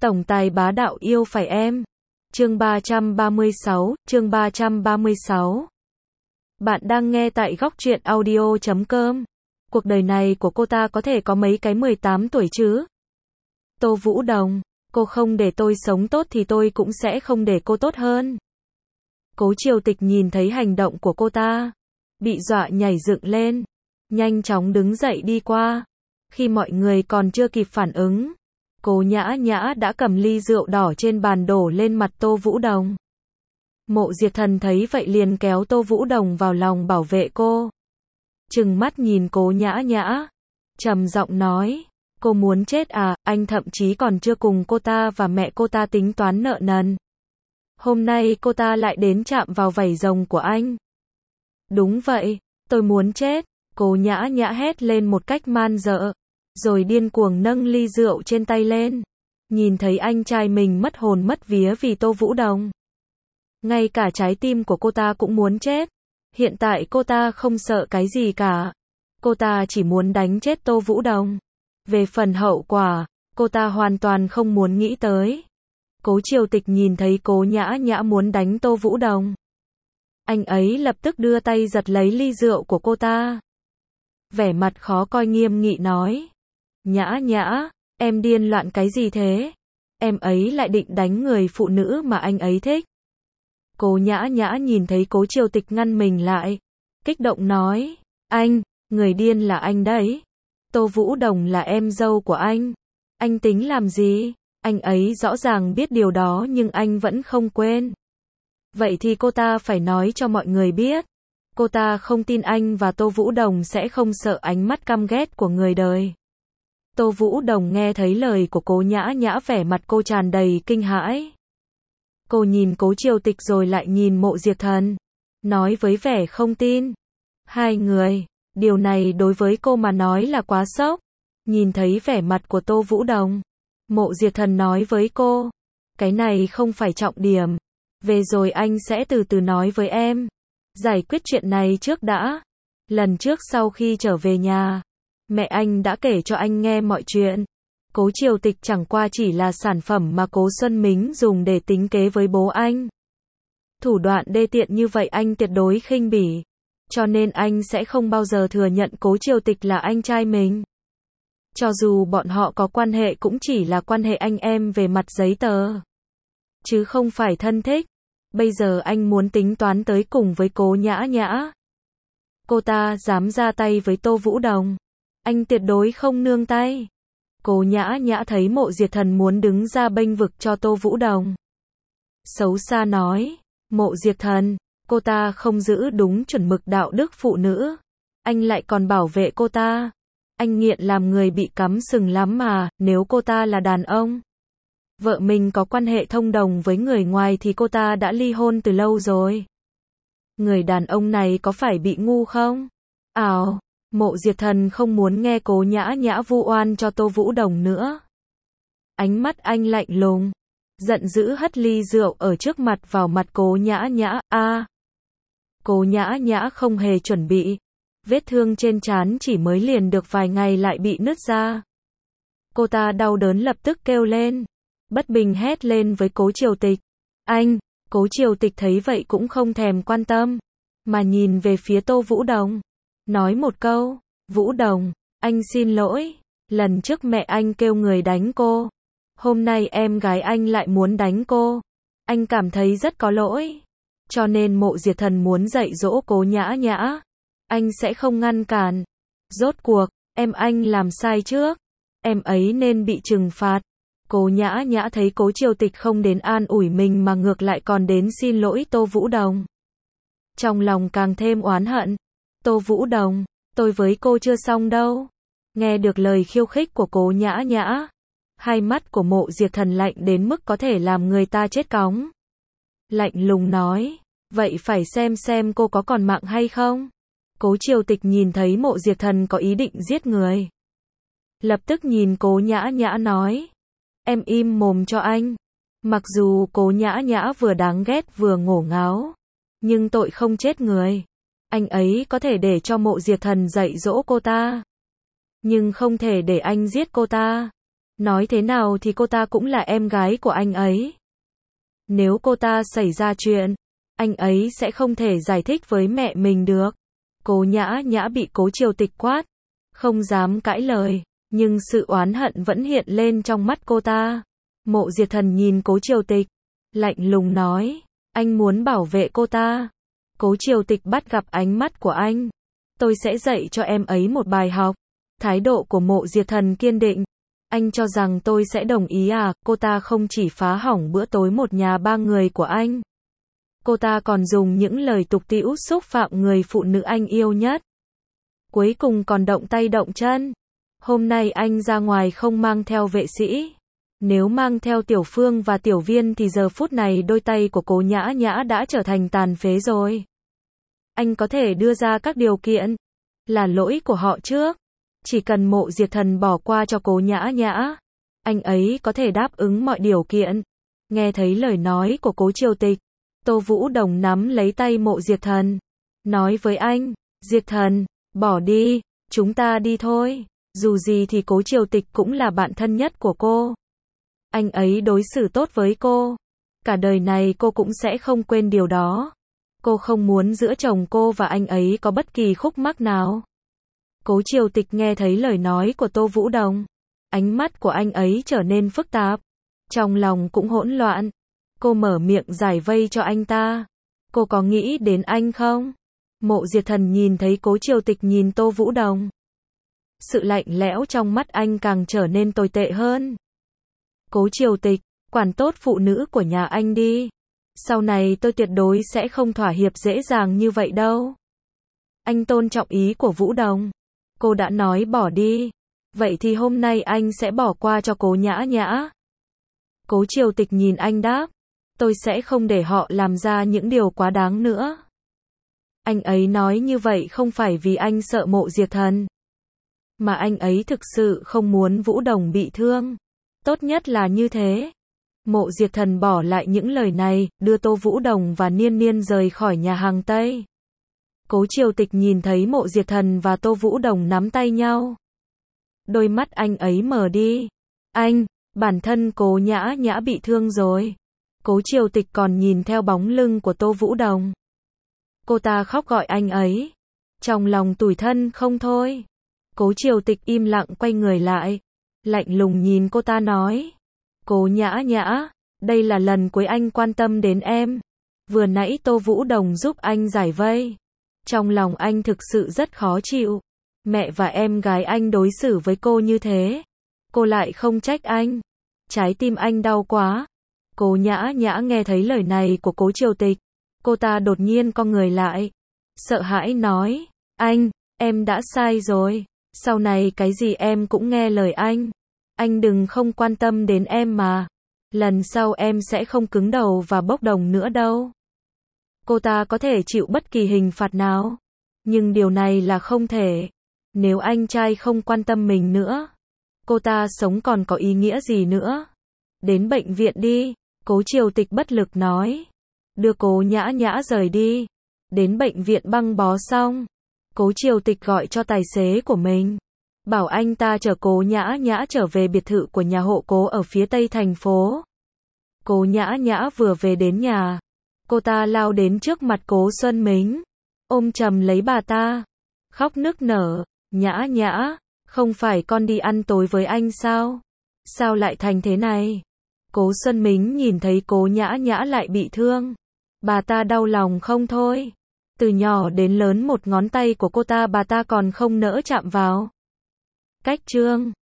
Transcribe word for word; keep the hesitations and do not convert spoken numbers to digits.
Tổng tài bá đạo yêu phải em. Chương ba trăm ba mươi sáu, chương ba trăm ba mươi sáu. Bạn đang nghe tại góc truyện audio chấm com. Cuộc đời này của cô ta có thể có mấy cái mười tám tuổi chứ? Tô Vũ Đồng, cô không để tôi sống tốt thì tôi cũng sẽ không để cô tốt hơn. Cố Triều Tịch nhìn thấy hành động của cô ta, bị dọa nhảy dựng lên, nhanh chóng đứng dậy đi qua. Khi mọi người còn chưa kịp phản ứng, Cố Nhã Nhã đã cầm ly rượu đỏ trên bàn đổ lên mặt Tô Vũ Đồng. Mộ Diệt Thần thấy vậy liền kéo Tô Vũ Đồng vào lòng bảo vệ cô. Trừng mắt nhìn Cố Nhã Nhã, trầm giọng nói, cô muốn chết à, anh thậm chí còn chưa cùng cô ta và mẹ cô ta tính toán nợ nần. Hôm nay cô ta lại đến chạm vào vảy rồng của anh. Đúng vậy, tôi muốn chết, Cố Nhã Nhã hét lên một cách man dợ, rồi điên cuồng nâng ly rượu trên tay lên. Nhìn thấy anh trai mình mất hồn mất vía vì Tô Vũ Đồng. Ngay cả trái tim của cô ta cũng muốn chết. Hiện tại cô ta không sợ cái gì cả. Cô ta chỉ muốn đánh chết Tô Vũ Đồng. Về phần hậu quả, cô ta hoàn toàn không muốn nghĩ tới. Cố Triều Tịch nhìn thấy Cố Nhã Nhã muốn đánh Tô Vũ Đồng. Anh ấy lập tức đưa tay giật lấy ly rượu của cô ta. Vẻ mặt khó coi nghiêm nghị nói. Nhã Nhã, em điên loạn cái gì thế? Em ấy lại định đánh người phụ nữ mà anh ấy thích. Cố Nhã Nhã nhìn thấy Cố Triều Tịch ngăn mình lại, kích động nói, anh, người điên là anh đấy. Tô Vũ Đồng là em dâu của anh. Anh tính làm gì? Anh ấy rõ ràng biết điều đó nhưng anh vẫn không quên. Vậy thì cô ta phải nói cho mọi người biết. Cô ta không tin anh và Tô Vũ Đồng sẽ không sợ ánh mắt căm ghét của người đời. Tô Vũ Đồng nghe thấy lời của Cố Nhã Nhã vẻ mặt cô tràn đầy kinh hãi. Cô nhìn Cố Triều Tịch rồi lại nhìn Mộ Diệt Thần, nói với vẻ không tin. Hai người, điều này đối với cô mà nói là quá sốc. Nhìn thấy vẻ mặt của Tô Vũ Đồng, Mộ Diệt Thần nói với cô, cái này không phải trọng điểm. Về rồi anh sẽ từ từ nói với em. Giải quyết chuyện này trước đã. Lần trước sau khi trở về nhà, mẹ anh đã kể cho anh nghe mọi chuyện. Cố Triều Tịch chẳng qua chỉ là sản phẩm mà Cố Xuân Mính dùng để tính kế với bố anh. Thủ đoạn đê tiện như vậy anh tuyệt đối khinh bỉ. Cho nên anh sẽ không bao giờ thừa nhận Cố Triều Tịch là anh trai mình. Cho dù bọn họ có quan hệ cũng chỉ là quan hệ anh em về mặt giấy tờ. Chứ không phải thân thích. Bây giờ anh muốn tính toán tới cùng với Cố Nhã Nhã. Cô ta dám ra tay với Tô Vũ Đồng. Anh tuyệt đối không nương tay. Cố Nhã Nhã thấy Mộ Diệt Thần muốn đứng ra bênh vực cho Tô Vũ Đồng. Xấu xa nói, Mộ Diệt Thần, cô ta không giữ đúng chuẩn mực đạo đức phụ nữ. Anh lại còn bảo vệ cô ta. Anh nghiện làm người bị cắm sừng lắm mà, nếu cô ta là đàn ông. Vợ mình có quan hệ thông đồng với người ngoài thì cô ta đã ly hôn từ lâu rồi. Người đàn ông này có phải bị ngu không? Ảo, Mộ Diệt Thần không muốn nghe Cố Nhã Nhã vu oan cho Tô Vũ Đồng nữa. Ánh mắt anh lạnh lùng, giận dữ hất ly rượu ở trước mặt vào mặt Cố Nhã Nhã. A. Cố Nhã Nhã không hề chuẩn bị. Vết thương trên trán chỉ mới liền được vài ngày lại bị nứt ra. Cô ta đau đớn lập tức kêu lên. Bất bình hét lên với Cố Triều Tịch. Anh, Cố Triều Tịch thấy vậy cũng không thèm quan tâm, mà nhìn về phía Tô Vũ Đồng. Nói một câu, Vũ Đồng, anh xin lỗi, lần trước mẹ anh kêu người đánh cô. Hôm nay em gái anh lại muốn đánh cô. Anh cảm thấy rất có lỗi. Cho nên Mộ Diệt Thần muốn dạy dỗ Cố Nhã Nhã. Anh sẽ không ngăn cản. Rốt cuộc, em anh làm sai trước. Em ấy nên bị trừng phạt. Cố Nhã Nhã thấy Cố Triều Tịch không đến an ủi mình mà ngược lại còn đến xin lỗi Tô Vũ Đồng. Trong lòng càng thêm oán hận. Tô Vũ Đồng, tôi với cô chưa xong đâu. Nghe được lời khiêu khích của Cố Nhã Nhã, hai mắt của Mộ Diệt Thần lạnh đến mức có thể làm người ta chết cóng. Lạnh lùng nói, vậy phải xem xem cô có còn mạng hay không. Cố Triều Tịch nhìn thấy Mộ Diệt Thần có ý định giết người. Lập tức nhìn Cố Nhã Nhã nói, em im mồm cho anh. Mặc dù Cố Nhã Nhã vừa đáng ghét vừa ngổ ngáo, nhưng tội không chết người. Anh ấy có thể để cho Mộ Diệt Thần dạy dỗ cô ta, nhưng không thể để anh giết cô ta. Nói thế nào thì cô ta cũng là em gái của anh ấy. Nếu cô ta xảy ra chuyện, anh ấy sẽ không thể giải thích với mẹ mình được. Cố Nhã Nhã bị Cố Triều Tịch quát, không dám cãi lời, nhưng sự oán hận vẫn hiện lên trong mắt cô ta. Mộ Diệt Thần nhìn Cố Triều Tịch, lạnh lùng nói, anh muốn bảo vệ cô ta. Cố Triều Tịch bắt gặp ánh mắt của anh. Tôi sẽ dạy cho em ấy một bài học. Thái độ của Mộ Diệt Thần kiên định. Anh cho rằng tôi sẽ đồng ý à? Cô ta không chỉ phá hỏng bữa tối một nhà ba người của anh. Cô ta còn dùng những lời tục tĩu xúc phạm người phụ nữ anh yêu nhất. Cuối cùng còn động tay động chân. Hôm nay anh ra ngoài không mang theo vệ sĩ. Nếu mang theo Tiểu Phương và Tiểu Viên thì giờ phút này đôi tay của Cố Nhã Nhã đã trở thành tàn phế rồi. Anh có thể đưa ra các điều kiện. Là lỗi của họ trước. Chỉ cần Mộ Diệt Thần bỏ qua cho Cố Nhã Nhã, anh ấy có thể đáp ứng mọi điều kiện. Nghe thấy lời nói của Cố Triều Tịch, Tô Vũ Đồng nắm lấy tay Mộ Diệt Thần, nói với anh, Diệt Thần, bỏ đi, chúng ta đi thôi. Dù gì thì Cố Triều Tịch cũng là bạn thân nhất của cô. Anh ấy đối xử tốt với cô. Cả đời này cô cũng sẽ không quên điều đó. Cô không muốn giữa chồng cô và anh ấy có bất kỳ khúc mắc nào. Cố Triều Tịch nghe thấy lời nói của Tô Vũ Đồng. Ánh mắt của anh ấy trở nên phức tạp. Trong lòng cũng hỗn loạn. Cô mở miệng giải vây cho anh ta. Cô có nghĩ đến anh không? Mộ Diệt Thần nhìn thấy Cố Triều Tịch nhìn Tô Vũ Đồng. Sự lạnh lẽo trong mắt anh càng trở nên tồi tệ hơn. Cố Triều Tịch, quản tốt phụ nữ của nhà anh đi. Sau này tôi tuyệt đối sẽ không thỏa hiệp dễ dàng như vậy đâu. Anh tôn trọng ý của Vũ Đồng. Cô đã nói bỏ đi. Vậy thì hôm nay anh sẽ bỏ qua cho Cố Nhã Nhã. Cố Triều Tịch nhìn anh đáp. Tôi sẽ không để họ làm ra những điều quá đáng nữa. Anh ấy nói như vậy không phải vì anh sợ Mộ Diệt Thần. Mà anh ấy thực sự không muốn Vũ Đồng bị thương. Tốt nhất là như thế. Mộ Diệt Thần bỏ lại những lời này, đưa Tô Vũ Đồng và Niên Niên rời khỏi nhà hàng Tây. Cố Triều Tịch nhìn thấy Mộ Diệt Thần và Tô Vũ Đồng nắm tay nhau. Đôi mắt anh ấy mở đi. Anh, bản thân Cố Nhã Nhã bị thương rồi. Cố Triều Tịch còn nhìn theo bóng lưng của Tô Vũ Đồng. Cô ta khóc gọi anh ấy. Trong lòng tủi thân không thôi. Cố Triều Tịch im lặng quay người lại. Lạnh lùng nhìn cô ta nói. Cố Nhã Nhã, đây là lần cuối anh quan tâm đến em. Vừa nãy Tô Vũ Đồng giúp anh giải vây. Trong lòng anh thực sự rất khó chịu. Mẹ và em gái anh đối xử với cô như thế. Cô lại không trách anh. Trái tim anh đau quá. Cố Nhã Nhã nghe thấy lời này của Cố Triều Tịch. Cô ta đột nhiên cong người lại. Sợ hãi nói. Anh, em đã sai rồi. Sau này cái gì em cũng nghe lời anh. Anh đừng không quan tâm đến em mà. Lần sau em sẽ không cứng đầu và bốc đồng nữa đâu. Cô ta có thể chịu bất kỳ hình phạt nào. Nhưng điều này là không thể. Nếu anh trai không quan tâm mình nữa, cô ta sống còn có ý nghĩa gì nữa. Đến bệnh viện đi. Cố Triều Tịch bất lực nói. Đưa Cố Nhã Nhã rời đi. Đến bệnh viện băng bó xong, Cố Triều Tịch gọi cho tài xế của mình. Bảo anh ta chở Cố Nhã Nhã trở về biệt thự của nhà hộ Cố ở phía tây thành phố. Cố Nhã Nhã vừa về đến nhà. Cô ta lao đến trước mặt Cố Xuân Mính. Ôm chầm lấy bà ta. Khóc nức nở. Nhã Nhã, không phải con đi ăn tối với anh sao? Sao lại thành thế này? Cố Xuân Mính nhìn thấy Cố Nhã Nhã lại bị thương. Bà ta đau lòng không thôi. Từ nhỏ đến lớn một ngón tay của cô ta bà ta còn không nỡ chạm vào. Cách chương